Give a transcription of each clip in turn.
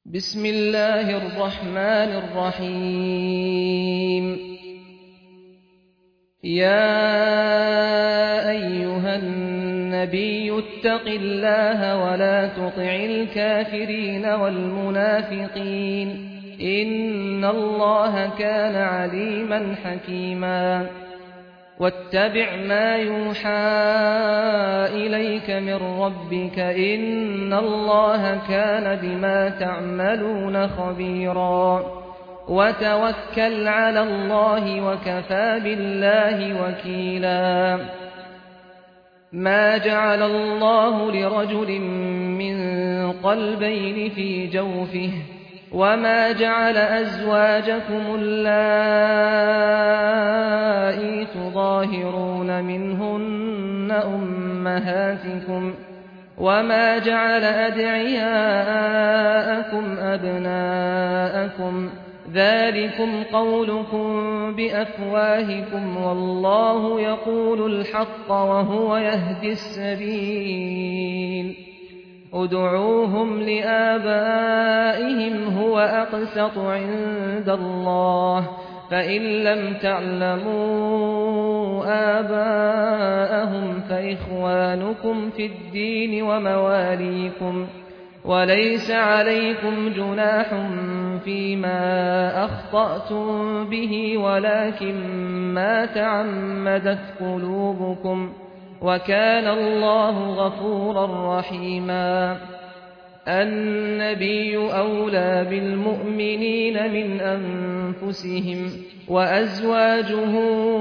بسم الله الرحمن الرحيم يا أيها النبي اتق الله ولا تطع الكافرين والمنافقين إن الله كان عليما حكيما واتبع ما يوحى إليك من ربك إن الله كان بما تعملون خبيرا وتوكل على الله وكفى بالله وكيلا ما جعل الله لرجل من قلبين في جوفه وما جعل أزواجكم اللائي تظاهرون منهن أمهاتكم وما جعل أدعياءكم أبناءكم ذلكم قولكم بأفواهكم والله يقول الحق وهو يهدي السبيل ادعوهم لآبائهم هو أقسط عند الله فإن لم تعلموا آباءهم فإخوانكم في الدين ومواليكم وليس عليكم جناح فيما أخطأتم به ولكن ما تعمدت قلوبكم وكان الله غفورا رحيما النبي أولى بالمؤمنين من أنفسهم وأزواجه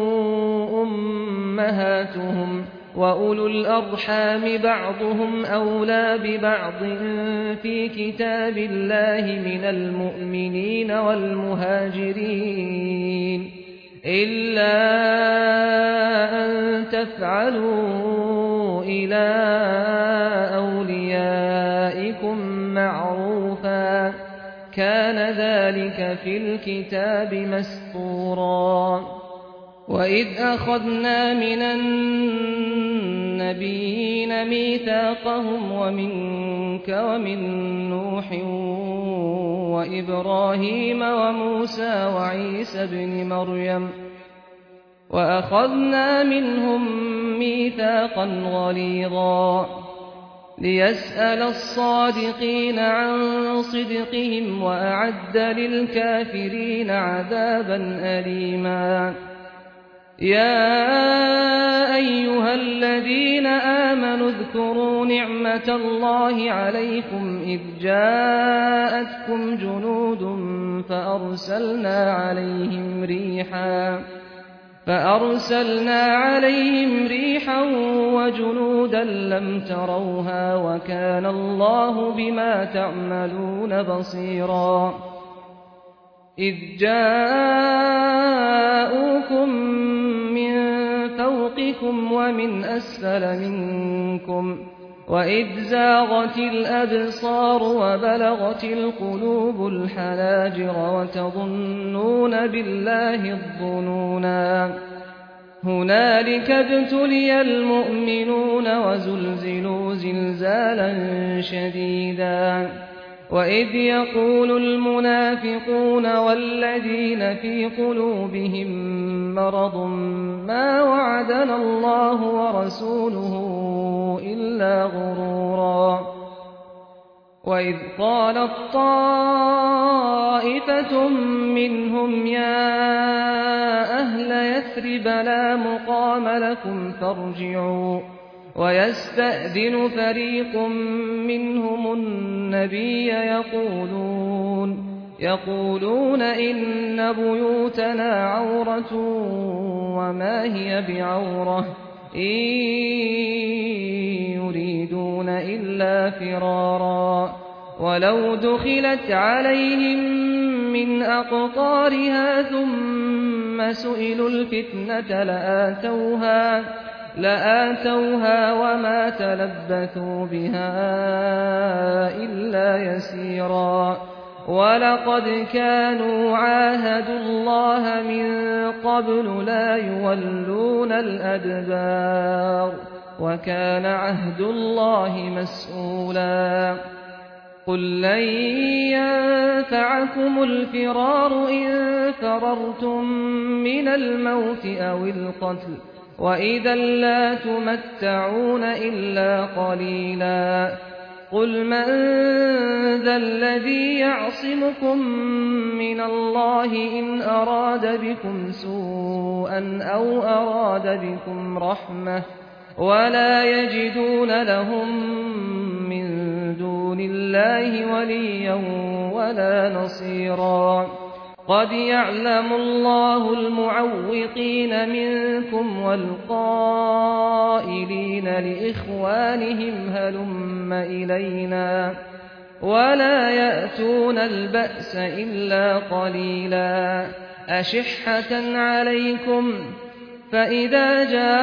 أمهاتهم وأولو الأرحام بعضهم أولى ببعض في كتاب الله من المؤمنين والمهاجرين إلا أن تفعلوا إلى أوليائكم معروفا كان ذلك في الكتاب مسطورا وإذ أخذنا من النبيين ميثاقهم ومنك ومن نوح وإبراهيم وموسى وعيسى ابن مريم وأخذنا منهم ميثاقا غليظا ليسأل الصادقين عن صدقهم وأعد للكافرين عذابا أليما يا أيها الذين آمنوا اذكروا نعمة الله عليكم إذ جاءتكم جنود فأرسلنا عليهم ريحا وجنودا لم تروها وكان الله بما تعملون بصيرا إذ جاءوكم من فوقكم ومن أسفل منكم وإذ زاغت الأبصار وبلغت القلوب الحناجر وتظنون بالله الظنونا هنالك ابتلي المؤمنون وزلزلوا زلزالا شديدا وإذ يقول المنافقون والذين في قلوبهم مرض ما وعدنا الله ورسوله إلا غرورا وإذ قالت طائفة منهم يا أهل يثرب لا مقام لكم فارجعوا ويستأذن فريق منهم النبي يقولون إن بيوتنا عورة وما هي بعورة إن يريدون إلا فرارا ولو دخلت عليهم من أقطارها ثم سئلوا الفتنة لآتوها وما تلبثوا بها إلا يسيرا ولقد كانوا عاهدوا الله من قبل لا يولون الأدبار وكان عهد الله مسؤولا قل لن ينفعكم الفرار إن فررتم من الموت أو القتل وإذا لا تمتعون إلا قليلا قل من ذا الذي يعصمكم من الله إن أراد بكم سوءا أو أراد بكم رحمة ولا يجدون لهم من دون الله وليا ولا نصيرا قد يعلم الله المعوقين منكم والقائلين لإخوانهم هلم إلينا ولا يأتون البأس إلا قليلا أشحة عليكم فإذا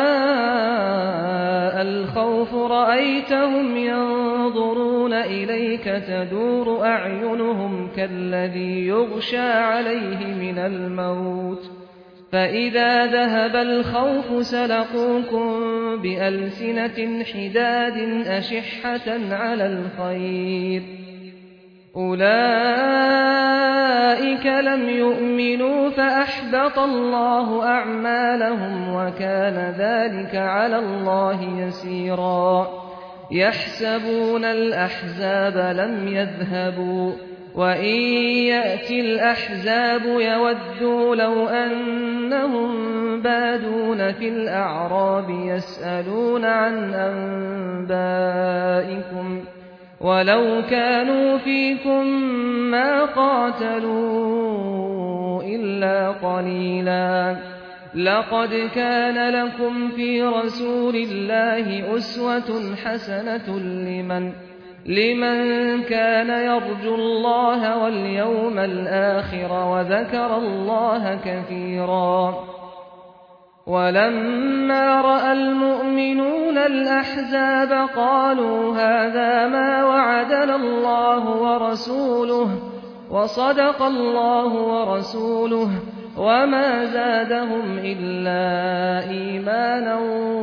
جاء الخوف رأيتهم ينظرون إليك تدور أعينهم كالذي يغشى عليه من الموت فإذا ذهب الخوف سلقوكم بألسنة حداد أشحة على الخير أولئك لم يؤمنوا فأحبط الله أعمالهم وكان ذلك على الله يسيرا يحسبون الأحزاب لم يذهبوا وإن يأتي الأحزاب يودوا لو أنهم بادون في الأعراب يسألون عن أنبائكم ولو كانوا فيكم ما قاتلوا إلا قليلا لقد كان لكم في رسول الله أسوة حسنة لمن كان يرجو الله واليوم الآخر وذكر الله كثيرا ولما رأى المؤمنون الأحزاب قالوا هذا ما وعدنا الله ورسوله وصدق الله ورسوله وما زادهم إلا إيمانا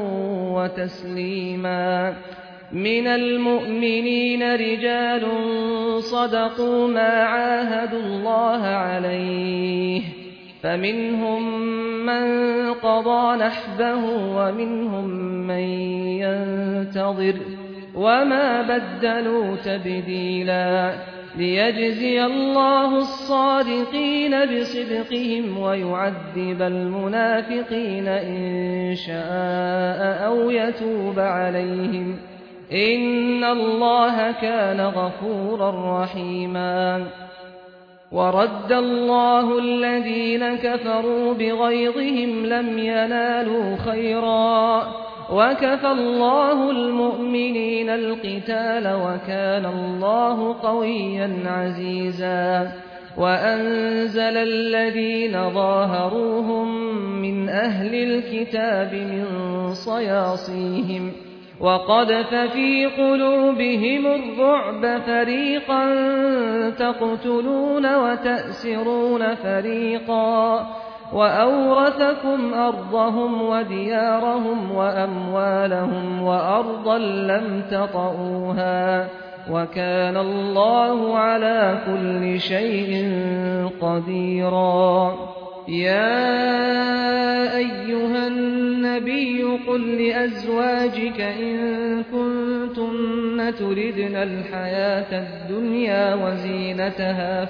وتسليما من المؤمنين رجال صدقوا ما عاهدوا الله عليه فمنهم من قضى نحبه ومنهم من ينتظر وما بدلوا تبديلا ليجزي الله الصادقين بصدقهم ويعذب المنافقين إن شاء أو يتوب عليهم إن الله كان غفورا رحيما ورد الله الذين كفروا بغيظهم لم ينالوا خيرا وكفى الله المؤمنين القتال وكان الله قويا عزيزا وأنزل الذين ظاهروهم من أهل الكتاب من صياصيهم وقذف في قلوبهم الرعب فريقا تقتلون وتأسرون فريقا وأورثكم أرضهم وديارهم وأموالهم وأرضا لم تطئوها وكان الله على كل شيء قديرا يا أيها النبي قل لأزواجك إن كنتن تردن الحياة الدنيا وزينتها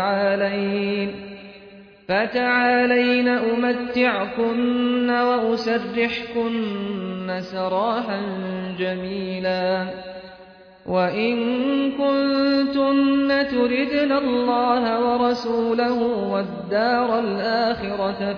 فتعالين أمتعكن وأسرحكن سراحا جميلا وإن كنتن تردن الله ورسوله والدار الآخرة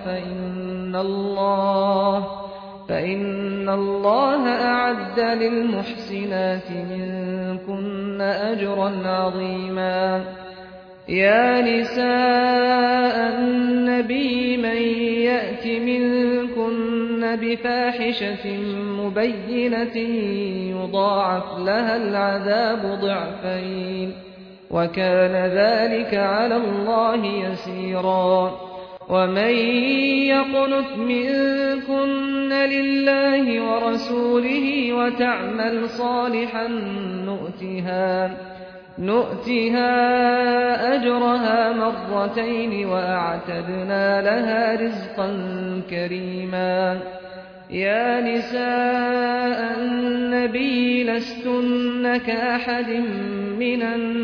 فإن الله أعد للمحسنات منكن أجرا عظيما يا نساء النبي من يأت منكن بفاحشة مبينة يضاعف لها العذاب ضعفين وكان ذلك على الله يسيرا ومن يقنت منكن لله ورسوله وتعمل صالحا نؤتها أجرها مرتين وأعتدنا لها رزقا كريما. يا نساء النبي لستن كأحد من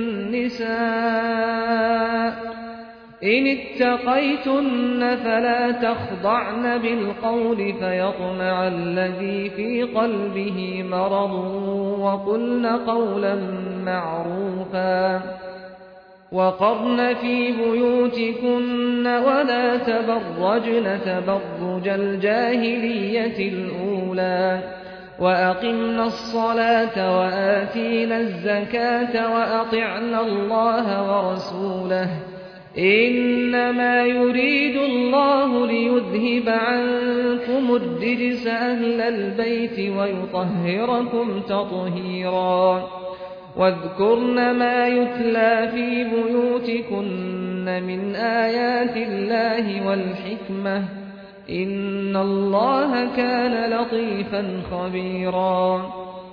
النساء إن اتقيتن فلا تخضعن بالقول فيطمع الذي في قلبه مرض وقلن قولا معروفا. وقرن في بيوتكن ولا تبرجن تبرج الجاهلية الأولى وأقمنا الصلاة وآتينا الزكاة وأطعنا الله ورسوله إنما يريد الله ليذهب عنكم الرجس أهل البيت ويطهركم تطهيرا. واذكرن ما يتلى في بيوتكن من آيات الله والحكمة إن الله كان لطيفا خبيرا.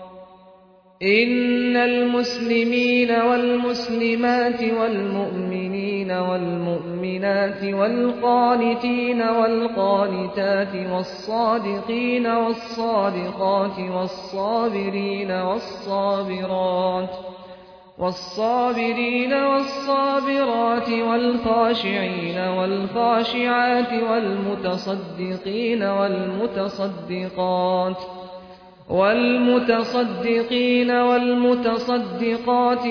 إن المسلمين والمسلمات والمؤمنين والمؤمنات والقانتين والقانتات والصادقين والصادقات والصابرين والصابرات والخاشعين والخاشعات والمتصدقين والمتصدقات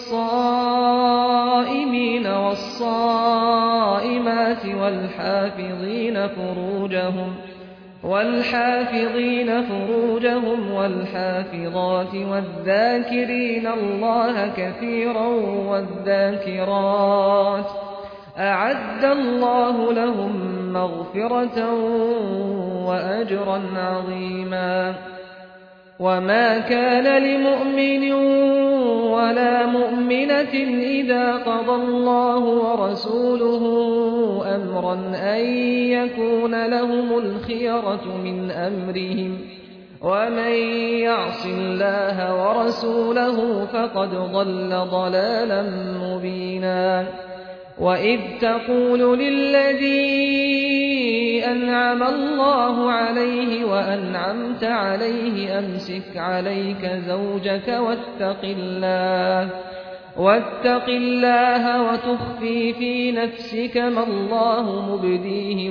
والصائمين والصائمات والحافظين فروجهم والحافظات والذاكرين الله كثيرا والذاكرات أعد الله لهم مغفرة وأجرا عظيما. وما كان لمؤمن ولا مؤمنة إذا قضى الله ورسوله أمرا أن يكون لهم الخيرة من أمرهم ومن يعص الله ورسوله فقد ضل ضلالا مبينا. وإذ تقول للذي أنعم الله عليه وأنعمت عليه أمسك عليك زوجك واتق الله وتخفي في نفسك ما الله مبديه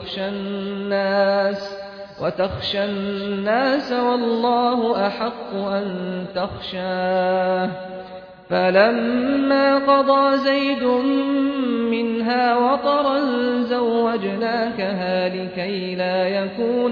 وتخشى الناس والله أحق أن تخشاه. فلما قضى زيد منها وطرا زوجناكها لكي لا يكون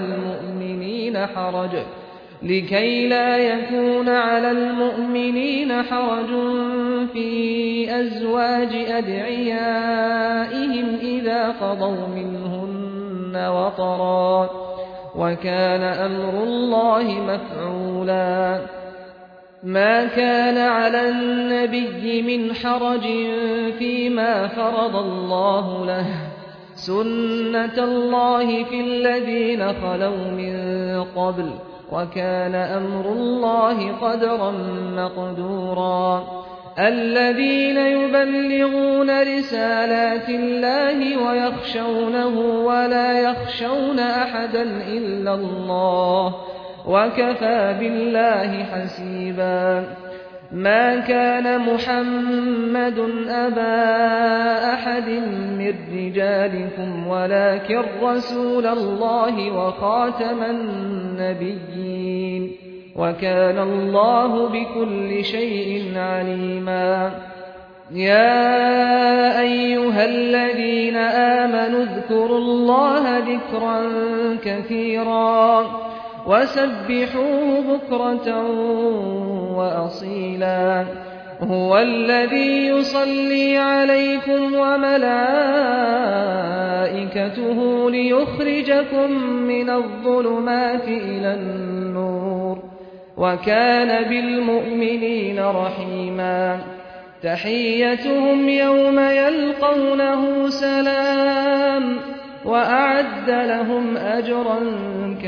على المؤمنين حرج في أزواج أدعيائهم إذا قضوا منهن وطرا وكان أمر الله مفعولا. ما كان على النبي من حرج فيما فرض الله له سنة الله في الذين خلوا من قبل وكان أمر الله قدرا مقدورا. الذين يبلغون رسالات الله ويخشونه ولا يخشون أحدا إلا الله وكفى بالله حسيبا. ما كان محمد أبا أحد من رجالكم ولكن رسول الله وخاتم النبيين وكان الله بكل شيء عليما. يا أيها الذين آمنوا اذكروا الله ذكرا كثيرا وسبحوه بكرة وأصيلا. هو الذي يصلي عليكم وملائكته ليخرجكم من الظلمات إلى النور وكان بالمؤمنين رحيما. تحيتهم يوم يلقونه سلام وأعد لهم أجرا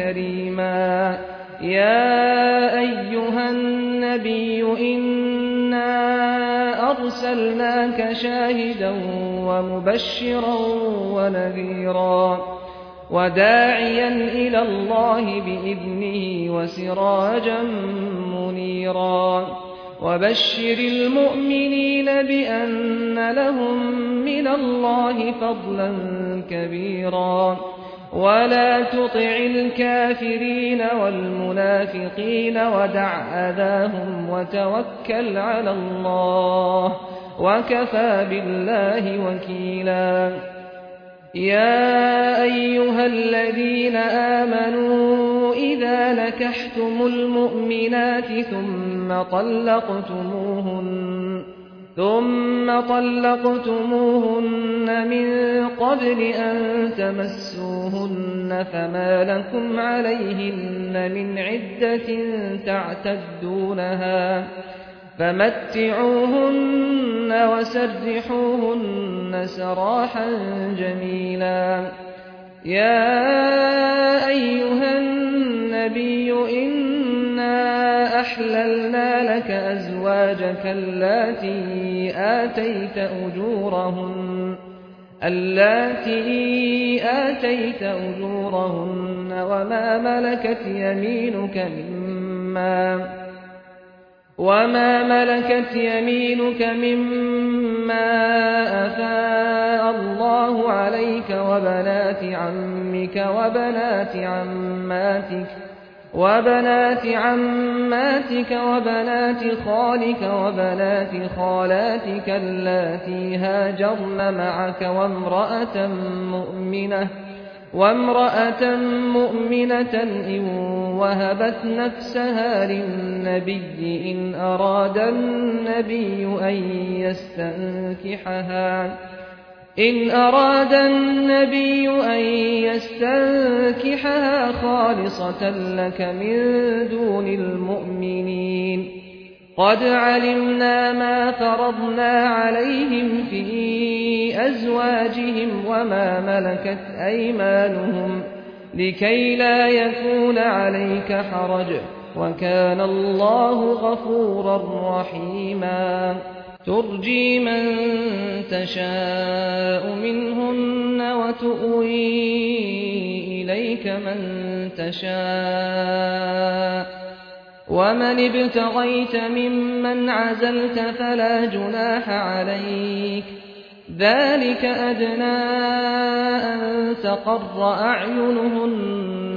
كريما. يا أيها النبي إنا إِنَّا أَرْسَلْنَاكَ شَاهِدًا وَمُبَشِّرًا وَنَذِيرًا وَدَاعِيًا إِلَى اللَّهِ بِإِذْنِهِ وَسِرَاجًا مُنِيرًا وَبَشِّرِ الْمُؤْمِنِينَ بِأَنَّ لَهُم مِّنَ اللَّهِ فَضْلًا كَبِيرًا وَلَا تُطِعِ الْكَافِرِينَ وَالْمُنَافِقِينَ وَدَعْ أَذَاهُمْ وَتَوَكَّلْ عَلَى اللَّهِ وَكَفَىٰ بِاللَّهِ وَكِيلًا يَا أَيُّهَا الَّذِينَ آمَنُوا إِذَا نَكَحْتُمُ الْمُؤْمِنَاتِ ثُمَّ طَلَّقْتُمُوهُنَّ مِن قَبْلِ أَن تَمَسُّوهُنَّ فَمَا لَكُمْ عَلَيْهِنَّ مِنْ عِدَّةٍ تَعْتَدُّونَهَا فَمَتِّعُوهُنَّ وَسَرِّحُوهُنَّ سَرَاحًا جَمِيلًا يَا أَيُّهَا النَّبِيُّ إِنَّا أَحْلَلْنَا لَكَ أَزْوَاجَكَ اللَّاتِي آتَيْتَ أُجُورَهُنَّ وَمَا مَلَكَتْ يَمِينُكَ مِمَّا أَفَاءَ اللَّهُ عَلَيْكَ وَبَنَاتِ عَمِّكَ وَبَنَاتِ عَمَّاتِكَ وَبَنَاتِ خَالِكَ وَبَنَاتِ خَالَاتِكَ اللَّاتِي هَاجَرْنَ مَعَكَ وامرأة مؤمنة إن وهبت نفسها للنبي إن أراد النبي أن يستنكحها خالصة لك من دون المؤمنين قد علمنا ما فرضنا عليهم في أزواجهم وما ملكت أيمانهم لكي لا يكون عليك حرج وكان الله غفورا رحيما ترجي من تشاء منهن وتؤوي إليك من تشاء ومن ابتغيت ممن عزلت فلا جناح عليك ذلك أدنى أن تقر أعينهن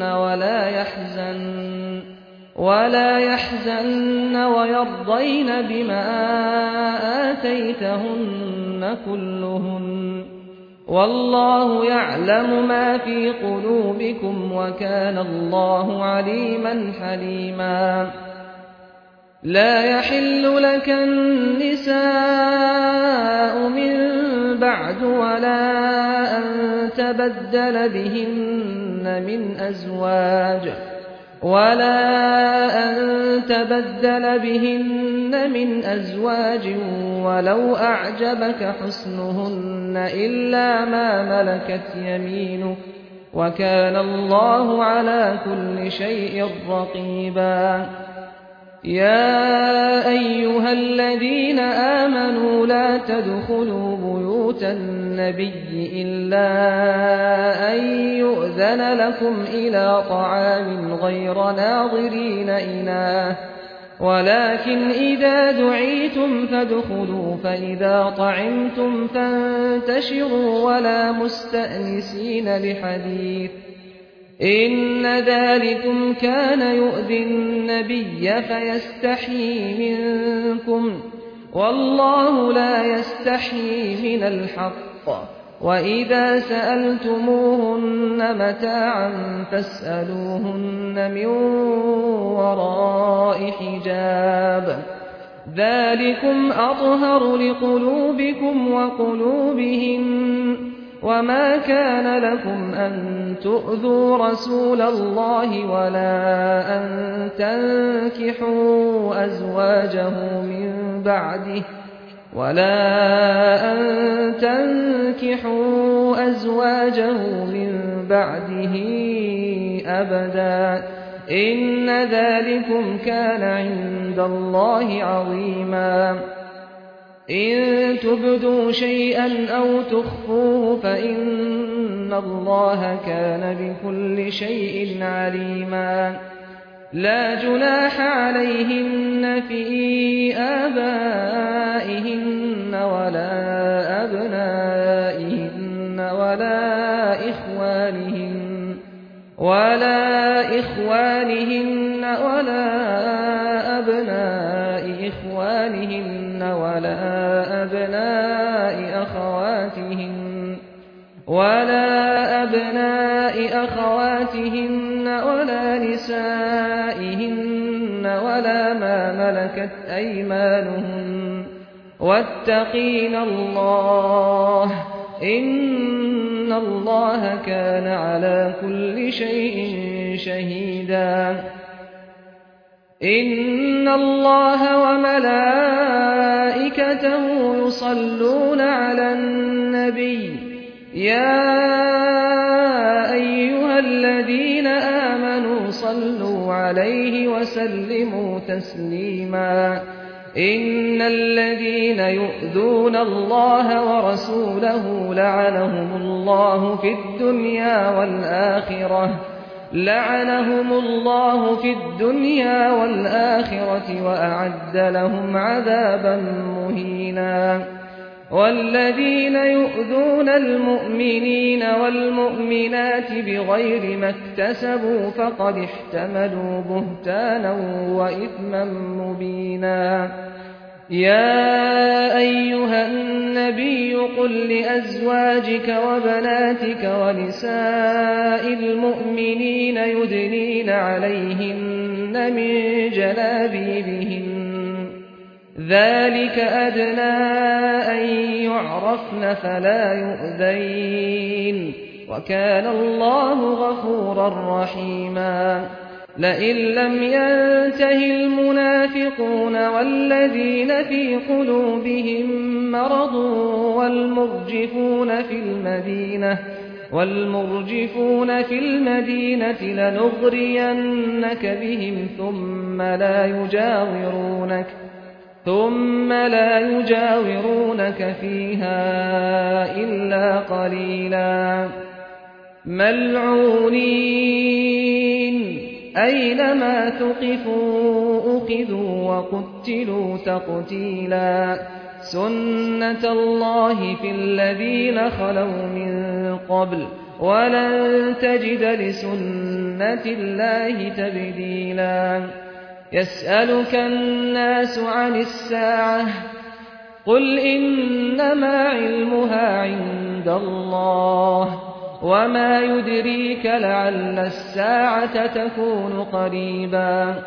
ولا يحزن ويرضين بما آتيتهن كلهن والله يعلم ما في قلوبكم وكان الله عليما حليما لا يحل لك النساء من بعد ولا أن تبدل بهن من أزواج ولو أعجبك حسنهن إلا ما ملكت يمينك وكان الله على كل شيء رقيبا يا أيها الذين آمنوا لا تدخلوا بيوت النبي إلا أن يؤذن لكم إلى طعام غير ناظرين إناه ولكن إذا دعيتم فادخلوا فإذا طعمتم فانتشروا ولا مستأنسين لحديث إن ذلكم كان يؤذي النبي فيستحيي منكم والله لا يستحيي من الحق وإذا سألتموهن متاعا فاسألوهن من وراء حجاب ذلكم أطهر لقلوبكم وقلوبهن وما كان لكم أن تؤذوا رسول الله ولا أن تنكحوا أزواجه من بعده أبدا إن ذلكم كان عند الله عظيما إن تبدوا شيئا أو تخفوه فإن الله كان بكل شيء عليما لا جناح عليهن في آبائهن ولا أبنائهن ولا إخوانهن ولا أبناء إخوانهن ولا أبناء أخواتهن ولا نسائهن ولا ما ملكت أيمانهن واتقين الله إن الله كان على كل شيء شهيدا إن الله وملائكته يصلون على النبي يا أيها الذين آمنوا صلوا عليه وسلموا تسليما إن الذين يؤذون الله ورسوله لعنهم الله في الدنيا والآخرة وأعد لهم عذابا مهينا والذين يؤذون المؤمنين والمؤمنات بغير ما اكتسبوا فقد احتملوا بهتانا وإثما مبينا يا أيها النبي قل لأزواجك وبناتك ونساء المؤمنين يدنين عليهن من جلابيبهن ذلك أدنى أن يعرفن فلا يؤذين وكان الله غفورا رحيما لئن لم ينته المنافقون والذين في قلوبهم مرض والمرجفون في المدينة لنغرينك بهم ثم لا يجاورونك فيها إلا قليلا ملعونين أينما ثقفوا أخذوا وقتلوا تقتيلا سنة الله في الذين خلوا من قبل ولن تجد لسنة الله تبديلا يسألك الناس عن الساعة قل إنما علمها عند الله وما يدريك لعل الساعة تكون قريبا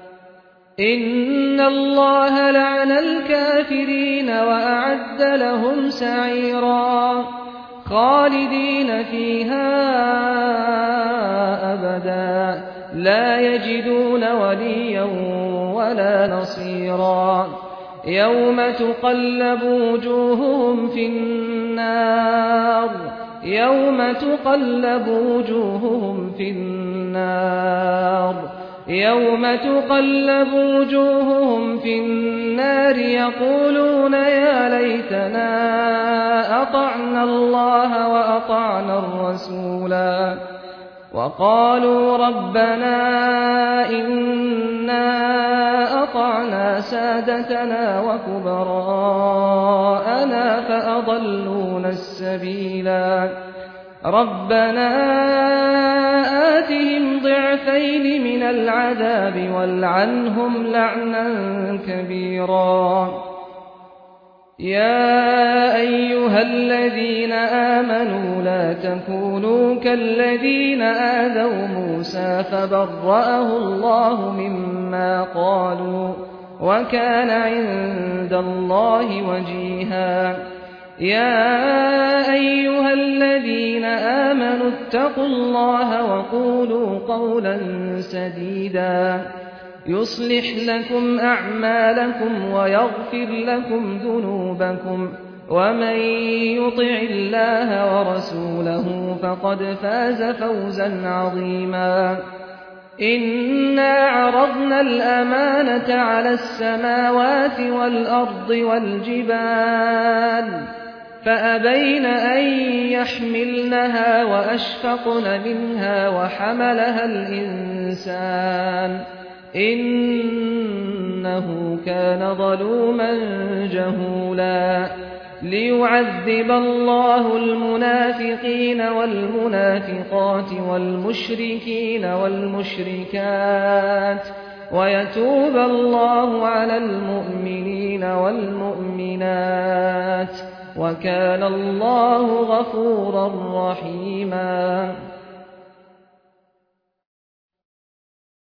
إن الله لعن الكافرين وأعد لهم سعيرا خالدين فيها أبدا لا يجدون وليا ولا نصيرا يوم تقلب وجوههم في النار يقولون يا ليتنا أطعنا الله وأطعنا الرسولا وقالوا ربنا إنا أطعنا سادتنا وكبراءنا فأضلونا السبيلا ربنا آتهم ضعفين من العذاب والعنهم لعنا كبيرا يا أيها الذين آمنوا لا تكونوا كالذين آذوا موسى فبرأه الله مما قالوا وكان عند الله وجيها يا أيها الذين آمنوا اتقوا الله وقولوا قولا سديدا يصلح لكم أعمالكم ويغفر لكم ذنوبكم ومن يطع الله ورسوله فقد فاز فوزا عظيما إنا عرضنا الأمانة على السماوات والأرض والجبال فأبين أن يحملنها وأشفقن منها وحملها الإنسان إنه كان ظلوما جهولا ليعذب الله المنافقين والمنافقات والمشركين والمشركات ويتوب الله على المؤمنين والمؤمنات وكان الله غفورا رحيما